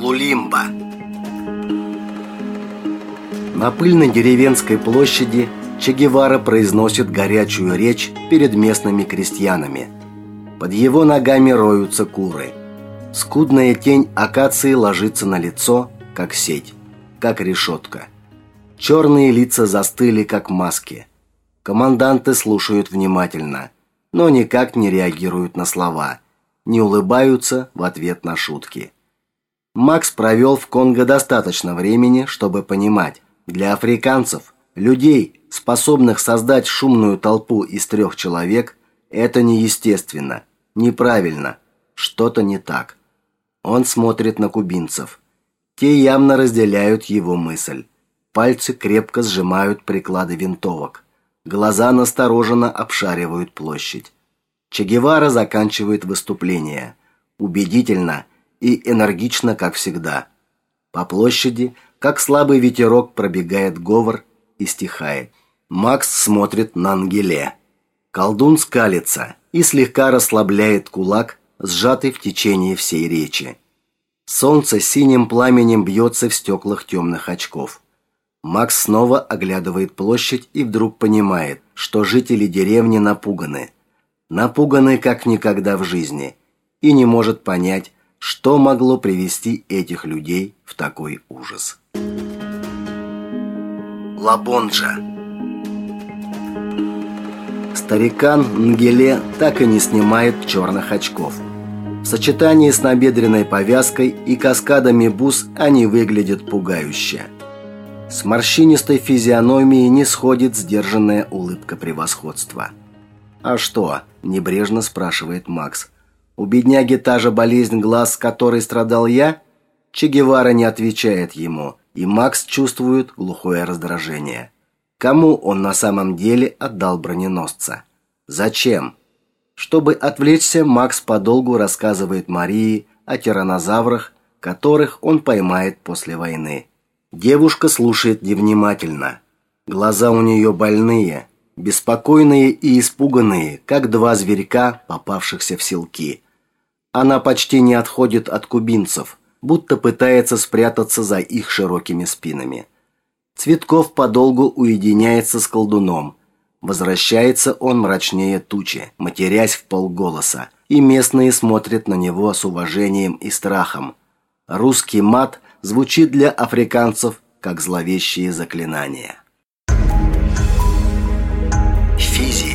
Лулимба. На пыльной деревенской площади Че Гевара произносит горячую речь перед местными крестьянами. Под его ногами роются куры. Скудная тень акации ложится на лицо, как сеть, как решетка. Черные лица застыли, как маски. Команданты слушают внимательно, но никак не реагируют на слова, не улыбаются в ответ на шутки. Макс провел в Конго достаточно времени, чтобы понимать, для африканцев, людей, способных создать шумную толпу из 3 человек, это неестественно, неправильно, что-то не так. Он смотрит на кубинцев. Те явно разделяют его мысль. Пальцы крепко сжимают приклады винтовок. Глаза настороженно обшаривают площадь. Че Гевара заканчивает выступление. Убедительно и энергично, как всегда. По площади, как слабый ветерок, пробегает говор и стихает. Макс смотрит на Нгеле. Колдун скалится и слегка расслабляет кулак, сжатый в течение всей речи. Солнце синим пламенем бьется в стеклах темных очков. Макс снова оглядывает площадь и вдруг понимает, что жители деревни напуганы. Напуганы как никогда в жизни. И не может понять, что могло привести этих людей в такой ужас. Лабонджа. Старикан Нгеле так и не снимает черных очков. В сочетании с набедренной повязкой и каскадами бус они выглядят пугающе. С морщинистой физиономии не сходит сдержанная улыбка превосходства. «А что?» – небрежно спрашивает Макс. «У бедняги та же болезнь глаз, которой страдал я?» Че Гевара не отвечает ему, и Макс чувствует глухое раздражение. Кому он на самом деле отдал броненосца? Зачем? Чтобы отвлечься, Макс подолгу рассказывает Марии о тираннозаврах, которых он поймает после войны. Девушка слушает невнимательно. Глаза у нее больные, беспокойные и испуганные, как 2 зверька, попавшихся в селки. Она почти не отходит от кубинцев, будто пытается спрятаться за их широкими спинами. Цветков подолгу уединяется с колдуном. Возвращается он мрачнее тучи, матерясь вполголоса, и местные смотрят на него с уважением и страхом. Русский мат звучит для африканцев как зловещие заклинания. Физи.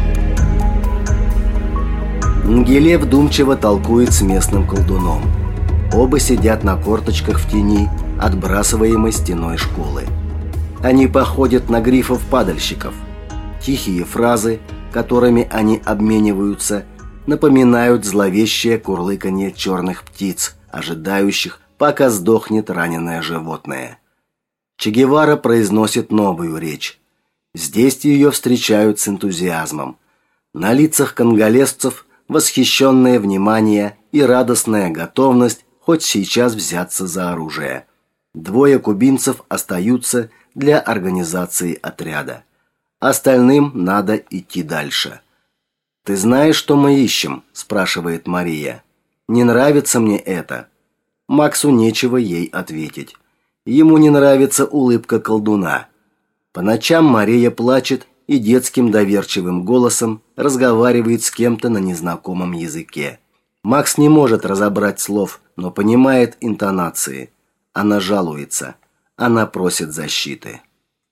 Нгеле вдумчиво толкует с местным колдуном. Оба сидят на корточках в тени, отбрасываемой стеной школы. Они походят на грифов-падальщиков. Тихие фразы, которыми они обмениваются, напоминают зловещее курлыканье черных птиц, ожидающих, пока сдохнет раненое животное. Че Гевара произносит новую речь. Здесь ее встречают с энтузиазмом. На лицах конголезцев восхищенное внимание и радостная готовность хоть сейчас взяться за оружие. 2 кубинцев остаются для организации отряда. Остальным надо идти дальше. «Ты знаешь, что мы ищем?» – спрашивает Мария. «Не нравится мне это». Максу нечего ей ответить. Ему не нравится улыбка колдуна. По ночам Мария плачет и детским доверчивым голосом разговаривает с кем-то на незнакомом языке. Макс не может разобрать слов, но понимает интонации. Она жалуется. Она просит защиты.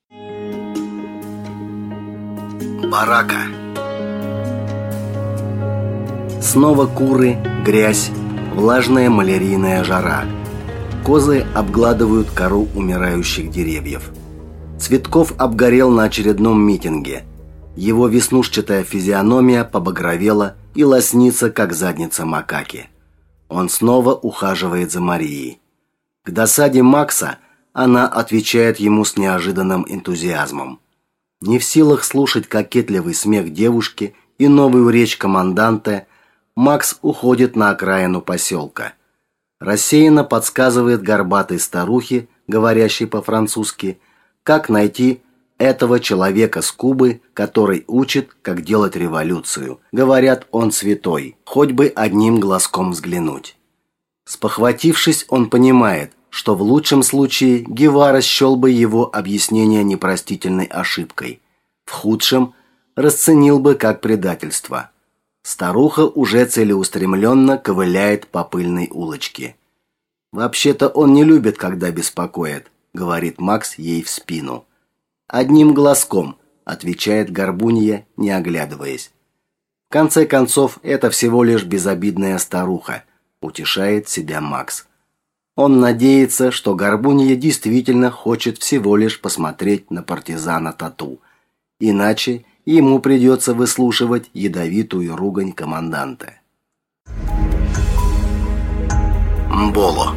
Барака. Снова куры, грязь, влажная малярийная жара. Козы обгладывают кору умирающих деревьев. Цветков обгорел на очередном митинге. Его веснушчатая физиономия побагровела и лоснится, как задница макаки. Он снова ухаживает за Марией. К досаде Макса она отвечает ему с неожиданным энтузиазмом. Не в силах слушать кокетливый смех девушки и новую речь команданта, Макс уходит на окраину поселка. Рассеянно подсказывает горбатой старухе, говорящей по-французски, как найти этого человека с Кубы, который учит, как делать революцию. Говорят, он святой, хоть бы одним глазком взглянуть. Спохватившись, он понимает, что в лучшем случае Гевара счел бы его объяснение непростительной ошибкой. В худшем расценил бы как предательство. Старуха уже целеустремленно ковыляет по пыльной улочке. «Вообще-то он не любит, когда беспокоит», — говорит Макс ей в спину. «Одним глазком», — отвечает Горбунья, не оглядываясь. «В конце концов, это всего лишь безобидная старуха», — утешает себя Макс. Он надеется, что Горбунья действительно хочет всего лишь посмотреть на партизана Тату. Иначе ему придется выслушивать ядовитую ругань команданта. Мболо.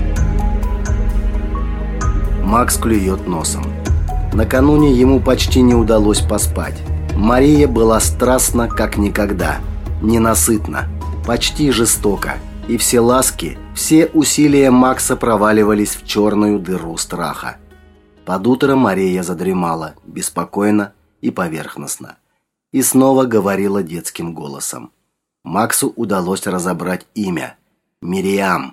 Макс клюет носом. Накануне ему почти не удалось поспать. Мария была страстна, как никогда, ненасытна, почти жестока, и все ласки, все усилия Макса проваливались в черную дыру страха. Под утро Мария задремала, беспокойно и поверхностно, и снова говорила детским голосом. Максу удалось разобрать имя – Мириам.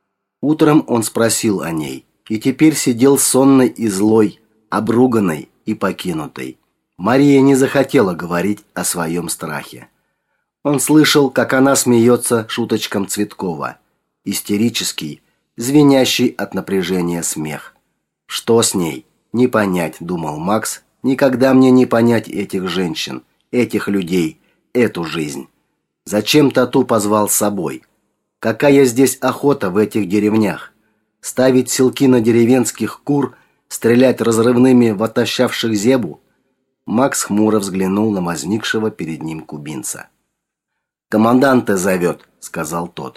Утром он спросил о ней, и теперь сидел сонной и злой, обруганной и покинутой. Мария не захотела говорить о своем страхе. Он слышал, как она смеется шуточкам Цветкова. Истерический, звенящий от напряжения смех. Что с ней? Не понять, думал Макс. Никогда мне не понять этих женщин, этих людей, эту жизнь. Зачем Тату позвал с собой? Какая здесь охота в этих деревнях? Ставить селки на деревенских кур, стрелять разрывными в отощавших зебу? Макс хмуро взглянул на возникшего перед ним кубинца. «Команданта зовет», — сказал тот.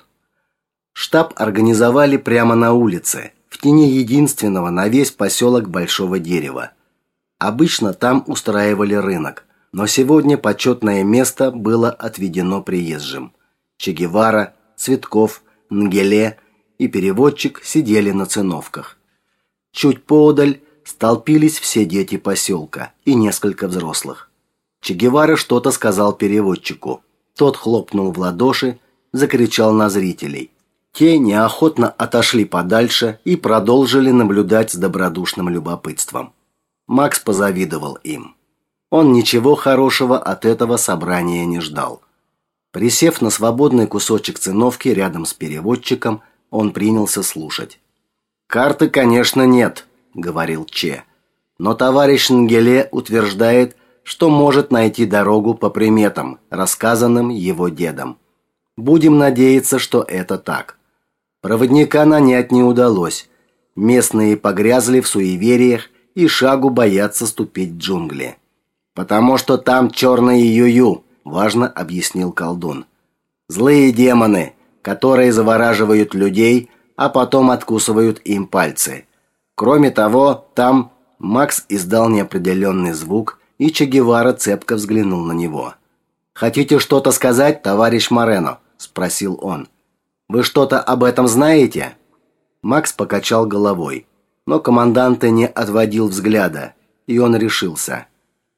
Штаб организовали прямо на улице, в тени единственного на весь поселок большого дерева. Обычно там устраивали рынок, но сегодня почетное место было отведено приезжим. Че Гевара, Цветков, Нгеле и переводчик сидели на циновках. Чуть поодаль столпились все дети поселка и несколько взрослых. Че Гевара что-то сказал переводчику. Тот хлопнул в ладоши, закричал на зрителей. Те неохотно отошли подальше и продолжили наблюдать с добродушным любопытством. Макс позавидовал им. Он ничего хорошего от этого собрания не ждал. Присев на свободный кусочек циновки рядом с переводчиком, он принялся слушать. «Карты, конечно, нет», — говорил Че. «Но товарищ Нгеле утверждает, что может найти дорогу по приметам, рассказанным его дедом. Будем надеяться, что это так. Проводника нанять не удалось. Местные погрязли в суевериях и шагу боятся ступить в джунгли. «Потому что там черные юю», – важно объяснил колдун. «Злые демоны, которые завораживают людей, а потом откусывают им пальцы. Кроме того, там...» Макс издал неопределенный звук, и Че Гевара цепко взглянул на него. «Хотите что-то сказать, товарищ Морено?» – спросил он. «Вы что-то об этом знаете?» Макс покачал головой. Но командант не отводил взгляда, и он решился.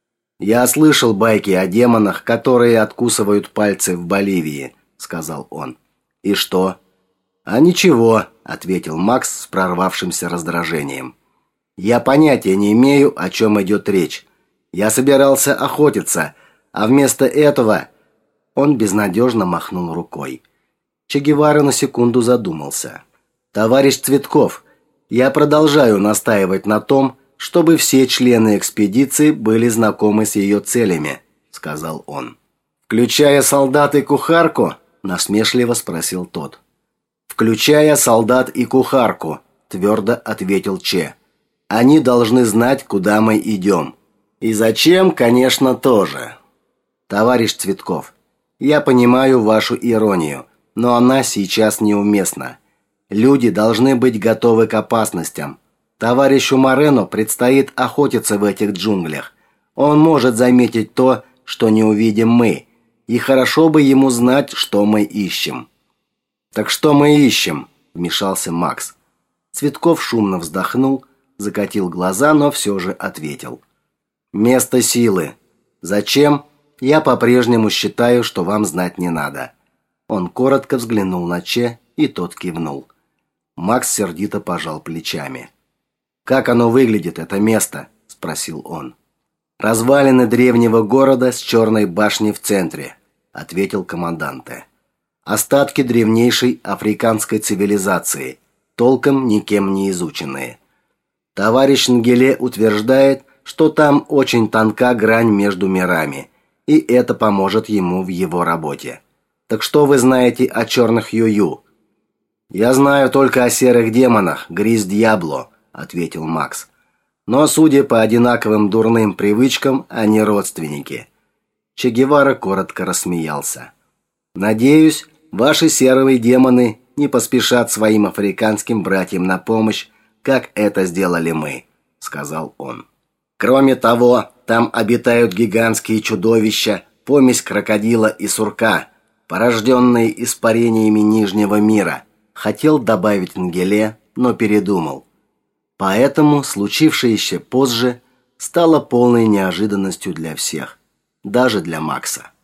«Я слышал байки о демонах, которые откусывают пальцы в Боливии», — сказал он. «И что?» «А ничего», — ответил Макс с прорвавшимся раздражением. «Я понятия не имею, о чем идет речь. Я собирался охотиться, а вместо этого...» Он безнадежно махнул рукой. Че Гевара на секунду задумался. «Товарищ Цветков, я продолжаю настаивать на том, чтобы все члены экспедиции были знакомы с ее целями», — сказал он. «Включая солдат и кухарку?» — насмешливо спросил тот. «Включая солдат и кухарку», — твердо ответил Че. «Они должны знать, куда мы идем. И зачем, конечно, тоже. Товарищ Цветков, я понимаю вашу иронию, но она сейчас неуместна. Люди должны быть готовы к опасностям. Товарищу Морено предстоит охотиться в этих джунглях. Он может заметить то, что не увидим мы, и хорошо бы ему знать, что мы ищем». «Так что мы ищем?» – вмешался Макс. Цветков шумно вздохнул, закатил глаза, но все же ответил. «Место силы. Зачем? Я по-прежнему считаю, что вам знать не надо». Он коротко взглянул на Че и тот кивнул. Макс сердито пожал плечами. «Как оно выглядит, это место?» – спросил он. «Развалины древнего города с черной башней в центре», – ответил команданте. «Остатки древнейшей африканской цивилизации, толком никем не изученные. Товарищ Нгеле утверждает, что там очень тонка грань между мирами, и это поможет ему в его работе. Так что вы знаете о черных юю?» «Я знаю только о серых демонах, Грис Дьябло», – ответил Макс. «Но, судя по одинаковым дурным привычкам, они родственники». Че Гевара коротко рассмеялся. «Надеюсь, ваши серые демоны не поспешат своим африканским братьям на помощь, как это сделали мы», – сказал он. «Кроме того, там обитают гигантские чудовища, помесь крокодила и сурка, порожденные испарениями Нижнего мира», – хотел добавить Нгеле, но передумал. Поэтому случившееся позже стало полной неожиданностью для всех, даже для Макса.